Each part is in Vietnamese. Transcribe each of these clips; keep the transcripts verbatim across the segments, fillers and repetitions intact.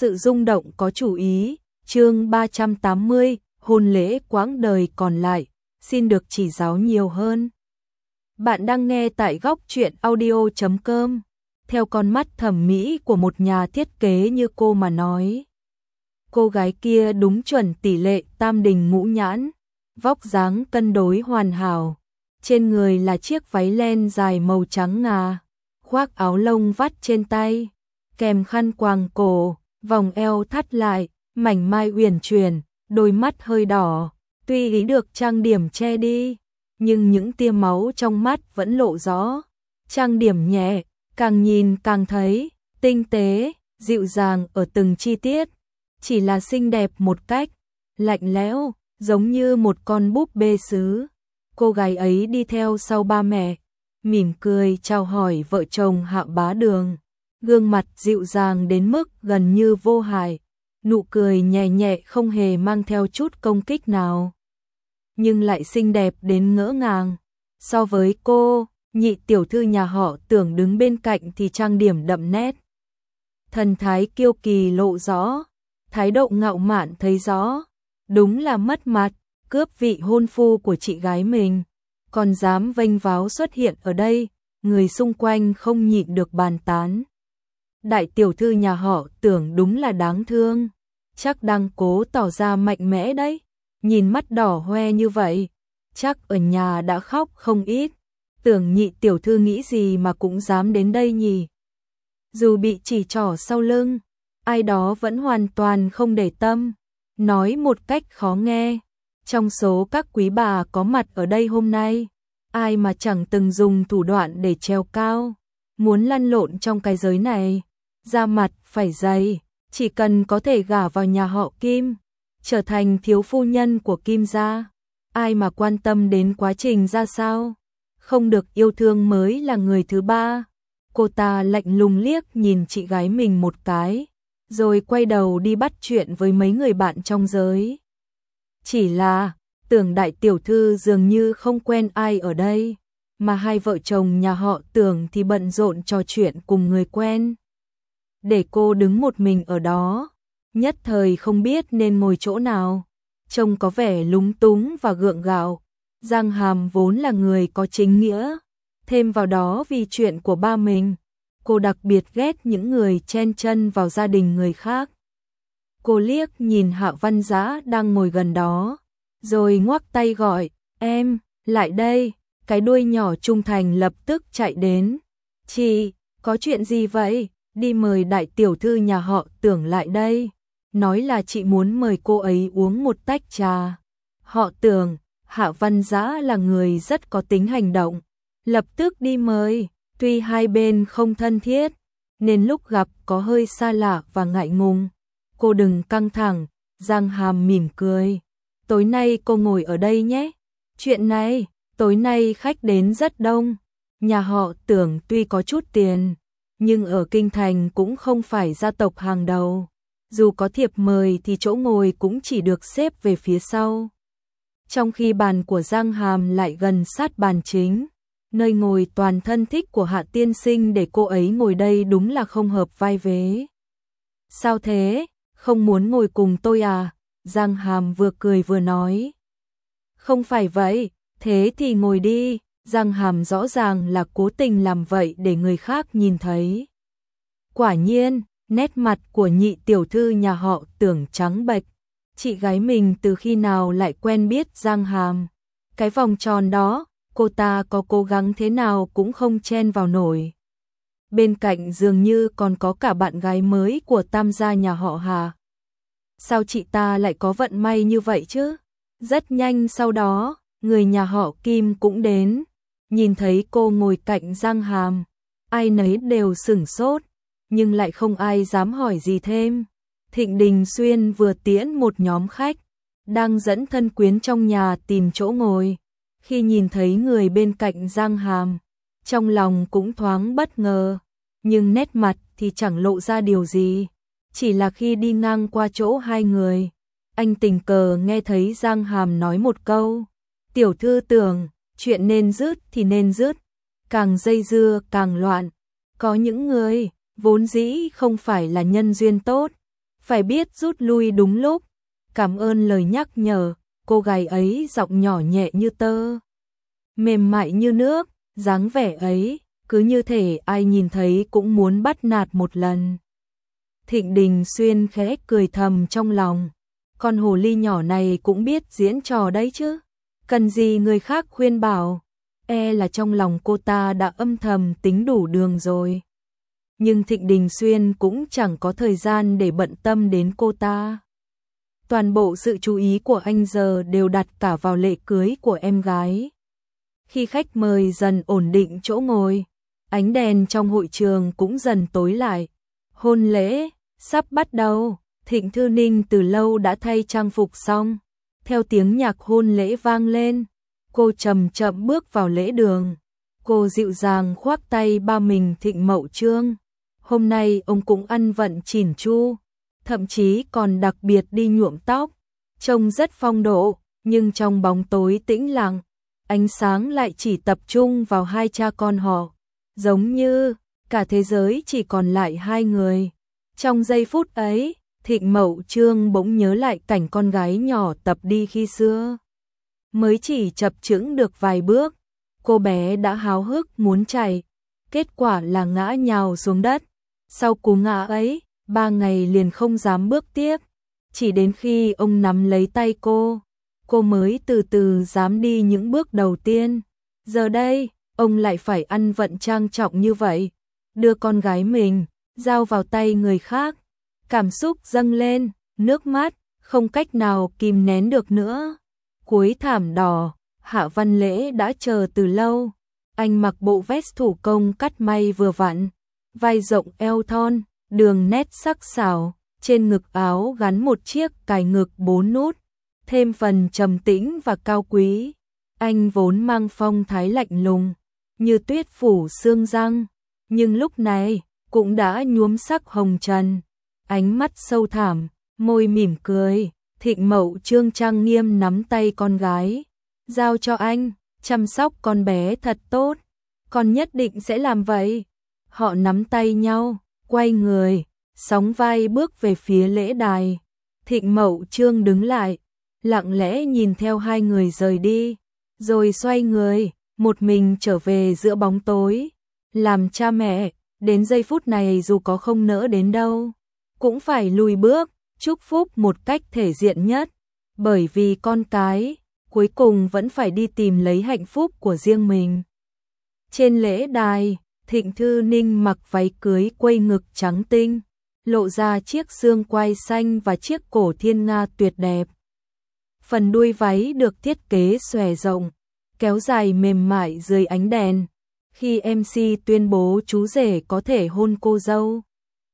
sự rung động có chủ ý, chương ba trăm tám mươi, hôn lễ quãng đời còn lại, xin được chỉ giáo nhiều hơn. Bạn đang nghe tại góc truyện audio chấm com. Theo con mắt thẩm mỹ của một nhà thiết kế như cô mà nói. Cô gái kia đúng chuẩn tỷ lệ tam đình ngũ nhãn, vóc dáng cân đối hoàn hảo. Trên người là chiếc váy len dài màu trắng ngà, khoác áo lông vắt trên tay, kèm khăn quàng cổ, vòng eo thắt lại, mảnh mai uyển chuyển, đôi mắt hơi đỏ, tuy ý được trang điểm che đi, nhưng những tia máu trong mắt vẫn lộ rõ. Trang điểm nhẹ, càng nhìn càng thấy tinh tế, dịu dàng ở từng chi tiết, chỉ là xinh đẹp một cách lạnh lẽo, giống như một con búp bê sứ. Cô gái ấy đi theo sau ba mẹ, mỉm cười chào hỏi vợ chồng Hạ Bá Đường, gương mặt dịu dàng đến mức gần như vô hại, nụ cười nhẹ nhẹ không hề mang theo chút công kích nào, nhưng lại xinh đẹp đến ngỡ ngàng. So với cô, nhị tiểu thư nhà họ Tưởng đứng bên cạnh thì trang điểm đậm nét, thần thái kiêu kỳ lộ rõ, thái độ ngạo mạn thấy rõ, đúng là mất mặt, cướp vị hôn phu của chị gái mình, còn dám vênh váo xuất hiện ở đây, người xung quanh không nhịn được bàn tán. Đại tiểu thư nhà họ Tưởng đúng là đáng thương, chắc đang cố tỏ ra mạnh mẽ đấy, nhìn mắt đỏ hoe như vậy, chắc ở nhà đã khóc không ít. Tưởng nhị tiểu thư nghĩ gì mà cũng dám đến đây nhỉ? Dù bị chỉ trỏ sau lưng, ai đó vẫn hoàn toàn không để tâm, nói một cách khó nghe. Trong số các quý bà có mặt ở đây hôm nay, ai mà chẳng từng dùng thủ đoạn để trèo cao, muốn lăn lộn trong cái giới này, da mặt phải dày, chỉ cần có thể gả vào nhà họ Kim, trở thành thiếu phu nhân của Kim gia, ai mà quan tâm đến quá trình ra sao, không được yêu thương mới là người thứ ba. Cô ta lạnh lùng liếc nhìn chị gái mình một cái, rồi quay đầu đi bắt chuyện với mấy người bạn trong giới. Chỉ là, Tưởng đại tiểu thư dường như không quen ai ở đây, mà hai vợ chồng nhà họ Tưởng thì bận rộn trò chuyện cùng người quen. Để cô đứng một mình ở đó, nhất thời không biết nên ngồi chỗ nào, trông có vẻ lúng túng và gượng gạo. Giang Hàm vốn là người có chính nghĩa, thêm vào đó vì chuyện của ba mình, cô đặc biệt ghét những người chen chân vào gia đình người khác. Cô liếc nhìn Hạ Văn Dã đang ngồi gần đó, rồi ngoắc tay gọi, em, lại đây, cái đuôi nhỏ trung thành lập tức chạy đến. Chị, có chuyện gì vậy? Đi mời đại tiểu thư nhà họ Tưởng lại đây, nói là chị muốn mời cô ấy uống một tách trà. Họ Tưởng, Hạ Văn Dã là người rất có tính hành động, lập tức đi mời, tuy hai bên không thân thiết, nên lúc gặp có hơi xa lạ và ngại ngùng. Cô đừng căng thẳng, Giang Hàm mỉm cười. Tối nay cô ngồi ở đây nhé. Chuyện này, tối nay khách đến rất đông. Nhà họ Tưởng tuy có chút tiền, nhưng ở Kinh Thành cũng không phải gia tộc hàng đầu. Dù có thiệp mời thì chỗ ngồi cũng chỉ được xếp về phía sau. Trong khi bàn của Giang Hàm lại gần sát bàn chính, nơi ngồi toàn thân thích của Hạ tiên sinh, để cô ấy ngồi đây đúng là không hợp vai vế. Sao thế, không muốn ngồi cùng tôi à? Giang Hàm vừa cười vừa nói. Không phải vậy, thế thì ngồi đi. Giang Hàm rõ ràng là cố tình làm vậy để người khác nhìn thấy. Quả nhiên, nét mặt của nhị tiểu thư nhà họ Tưởng trắng bệch. Chị gái mình từ khi nào lại quen biết Giang Hàm? Cái vòng tròn đó, cô ta có cố gắng thế nào cũng không chen vào nổi. Bên cạnh dường như còn có cả bạn gái mới của tam gia nhà họ Hà. Sao chị ta lại có vận may như vậy chứ? Rất nhanh sau đó, người nhà họ Kim cũng đến. Nhìn thấy cô ngồi cạnh Giang Hàm, ai nấy đều sửng sốt, nhưng lại không ai dám hỏi gì thêm. Thịnh Đình Xuyên vừa tiễn một nhóm khách, đang dẫn thân quyến trong nhà tìm chỗ ngồi. Khi nhìn thấy người bên cạnh Giang Hàm, trong lòng cũng thoáng bất ngờ, nhưng nét mặt thì chẳng lộ ra điều gì. Chỉ là khi đi ngang qua chỗ hai người, anh tình cờ nghe thấy Giang Hàm nói một câu, tiểu thư Tưởng, chuyện nên dứt thì nên dứt, càng dây dưa càng loạn. Có những người, vốn dĩ không phải là nhân duyên tốt, phải biết rút lui đúng lúc. Cảm ơn lời nhắc nhở, cô gái ấy giọng nhỏ nhẹ như tơ, mềm mại như nước, dáng vẻ ấy, cứ như thể ai nhìn thấy cũng muốn bắt nạt một lần. Thịnh Đình Xuyên khẽ cười thầm trong lòng, con hồ ly nhỏ này cũng biết diễn trò đấy chứ, cần gì người khác khuyên bảo, e là trong lòng cô ta đã âm thầm tính đủ đường rồi. Nhưng Thịnh Đình Xuyên cũng chẳng có thời gian để bận tâm đến cô ta. Toàn bộ sự chú ý của anh giờ đều đặt cả vào lễ cưới của em gái. Khi khách mời dần ổn định chỗ ngồi, ánh đèn trong hội trường cũng dần tối lại. Hôn lễ sắp bắt đầu, Thịnh Thư Ninh từ lâu đã thay trang phục xong. Theo tiếng nhạc hôn lễ vang lên, cô chậm chậm bước vào lễ đường. Cô dịu dàng khoác tay ba mình Thịnh Mậu Trương. Hôm nay ông cũng ăn vận chỉn chu, thậm chí còn đặc biệt đi nhuộm tóc, trông rất phong độ, nhưng trong bóng tối tĩnh lặng, ánh sáng lại chỉ tập trung vào hai cha con họ, giống như cả thế giới chỉ còn lại hai người. Trong giây phút ấy, Thịnh Mậu Trương bỗng nhớ lại cảnh con gái nhỏ tập đi khi xưa. Mới chỉ chập chững được vài bước, cô bé đã háo hức muốn chạy, kết quả là ngã nhào xuống đất. Sau cú ngã ấy, ba ngày liền không dám bước tiếp, chỉ đến khi ông nắm lấy tay cô, cô mới từ từ dám đi những bước đầu tiên. Giờ đây, ông lại phải ăn vận trang trọng như vậy, đưa con gái mình giao vào tay người khác. Cảm xúc dâng lên, nước mắt không cách nào kìm nén được nữa. Cuối thảm đỏ, Hạ Văn Lễ đã chờ từ lâu. Anh mặc bộ vest thủ công cắt may vừa vặn, vai rộng eo thon, đường nét sắc sảo, trên ngực áo gắn một chiếc cài ngực bốn nút, thêm phần trầm tĩnh và cao quý. Anh vốn mang phong thái lạnh lùng, như tuyết phủ xương răng, nhưng lúc này cũng đã nhuốm sắc hồng trần. Ánh mắt sâu thẳm, môi mỉm cười. Thịnh Mậu Trương trang nghiêm nắm tay con gái, giao cho anh, chăm sóc con bé thật tốt, con nhất định sẽ làm vậy. Họ nắm tay nhau, quay người, sóng vai bước về phía lễ đài. Thịnh Mậu Trương đứng lại, lặng lẽ nhìn theo hai người rời đi, rồi xoay người, một mình trở về giữa bóng tối. Làm cha mẹ, đến giây phút này dù có không nỡ đến đâu, cũng phải lùi bước, chúc phúc một cách thể diện nhất, bởi vì con cái cuối cùng vẫn phải đi tìm lấy hạnh phúc của riêng mình. Trên lễ đài, Thịnh Thư Ninh mặc váy cưới quây ngực trắng tinh, lộ ra chiếc xương quai xanh và chiếc cổ thiên nga tuyệt đẹp. Phần đuôi váy được thiết kế xòe rộng, kéo dài mềm mại dưới ánh đèn. Khi em xê tuyên bố chú rể có thể hôn cô dâu,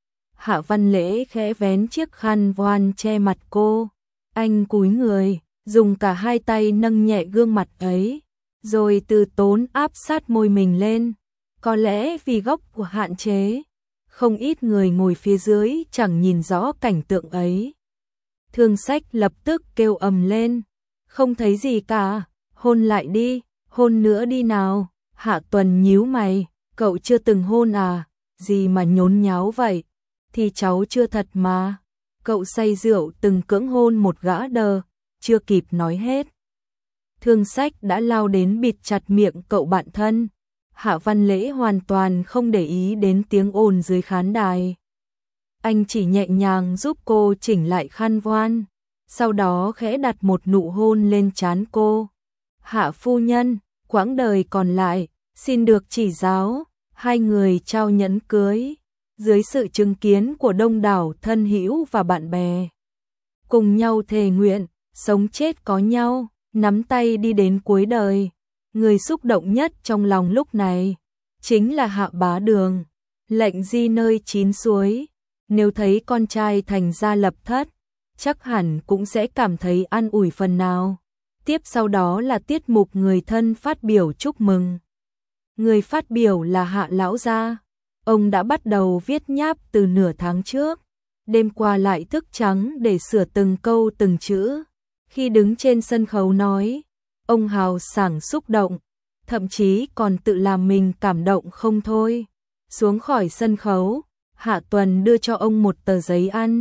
Hạ Văn Lễ khẽ vén chiếc khăn voan che mặt cô. Anh cúi người, dùng cả hai tay nâng nhẹ gương mặt ấy, rồi từ tốn áp sát môi mình lên. Có lẽ vì góc của hạn chế, không ít người ngồi phía dưới chẳng nhìn rõ cảnh tượng ấy. Thương Sách lập tức kêu ầm lên, không thấy gì cả, hôn lại đi, hôn nữa đi nào. Hạ Tuần nhíu mày, cậu chưa từng hôn à, gì mà nhốn nháo vậy, thì cháu chưa thật mà. Cậu say rượu từng cưỡng hôn một gã đờ, chưa kịp nói hết. Thương Sách đã lao đến bịt chặt miệng cậu bạn thân. Hạ Văn Lễ hoàn toàn không để ý đến tiếng ồn dưới khán đài. Anh chỉ nhẹ nhàng giúp cô chỉnh lại khăn voan, sau đó khẽ đặt một nụ hôn lên trán cô. Hạ phu nhân, quãng đời còn lại, xin được chỉ giáo. Hai người trao nhẫn cưới, dưới sự chứng kiến của đông đảo thân hữu và bạn bè. Cùng nhau thề nguyện, sống chết có nhau, nắm tay đi đến cuối đời. Người xúc động nhất trong lòng lúc này chính là Hạ Bá Đường. Lệnh di nơi chín suối, nếu thấy con trai thành gia lập thất, chắc hẳn cũng sẽ cảm thấy an ủi phần nào. Tiếp sau đó là tiết mục người thân phát biểu chúc mừng. Người phát biểu là Hạ lão gia. Ông đã bắt đầu viết nháp từ nửa tháng trước, đêm qua lại thức trắng để sửa từng câu từng chữ. Khi đứng trên sân khấu nói, ông hào sảng xúc động, thậm chí còn tự làm mình cảm động không thôi. Xuống khỏi sân khấu, Hạ Tuần đưa cho ông một tờ giấy ăn,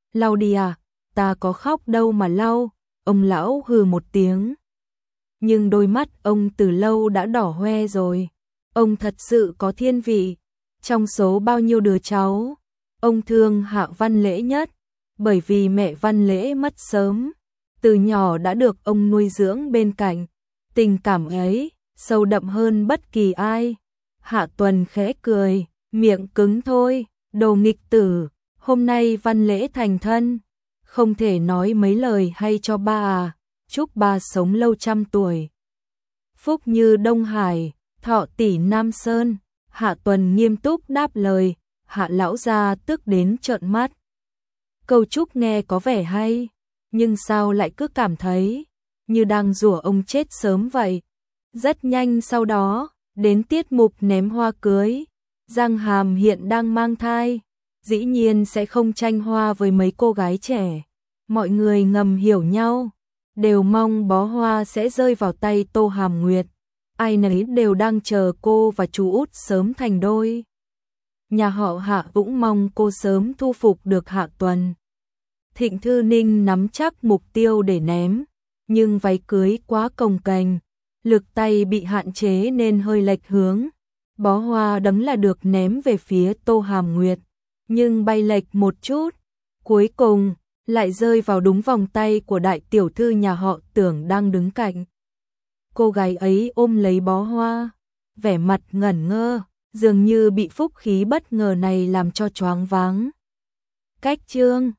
lau đi à, ta có khóc đâu mà lau, ông lão hừ một tiếng. Nhưng đôi mắt ông từ lâu đã đỏ hoe rồi, ông thật sự có thiên vị, trong số bao nhiêu đứa cháu, ông thương Hạ Văn Lễ nhất, bởi vì mẹ Văn Lễ mất sớm, từ nhỏ đã được ông nuôi dưỡng bên cạnh, tình cảm ấy sâu đậm hơn bất kỳ ai. Hạ Tuần khẽ cười, miệng cứng thôi, đồ nghịch tử, hôm nay Văn Lễ thành thân, không thể nói mấy lời hay cho ba à, chúc ba sống lâu trăm tuổi. Phúc như Đông Hải, thọ tỷ Nam Sơn. Hạ Tuần nghiêm túc đáp lời, Hạ lão gia tức đến trợn mắt. Câu chúc nghe có vẻ hay, nhưng sao lại cứ cảm thấy như đang rủa ông chết sớm vậy. Rất nhanh sau đó, đến tiết mục ném hoa cưới. Giang Hàm hiện đang mang thai, dĩ nhiên sẽ không tranh hoa với mấy cô gái trẻ. Mọi người ngầm hiểu nhau, đều mong bó hoa sẽ rơi vào tay Tô Hàm Nguyệt. Ai nấy đều đang chờ cô và chú út sớm thành đôi. Nhà họ Hạ cũng mong cô sớm thu phục được Hạ Tuần. Thịnh Thư Ninh nắm chắc mục tiêu để ném, nhưng váy cưới quá cồng kềnh, lực tay bị hạn chế nên hơi lệch hướng. Bó hoa đấng là được ném về phía Tô Hàm Nguyệt, nhưng bay lệch một chút, cuối cùng lại rơi vào đúng vòng tay của đại tiểu thư nhà họ Tưởng đang đứng cạnh. Cô gái ấy ôm lấy bó hoa, vẻ mặt ngẩn ngơ, dường như bị phúc khí bất ngờ này làm cho choáng váng. Cách chương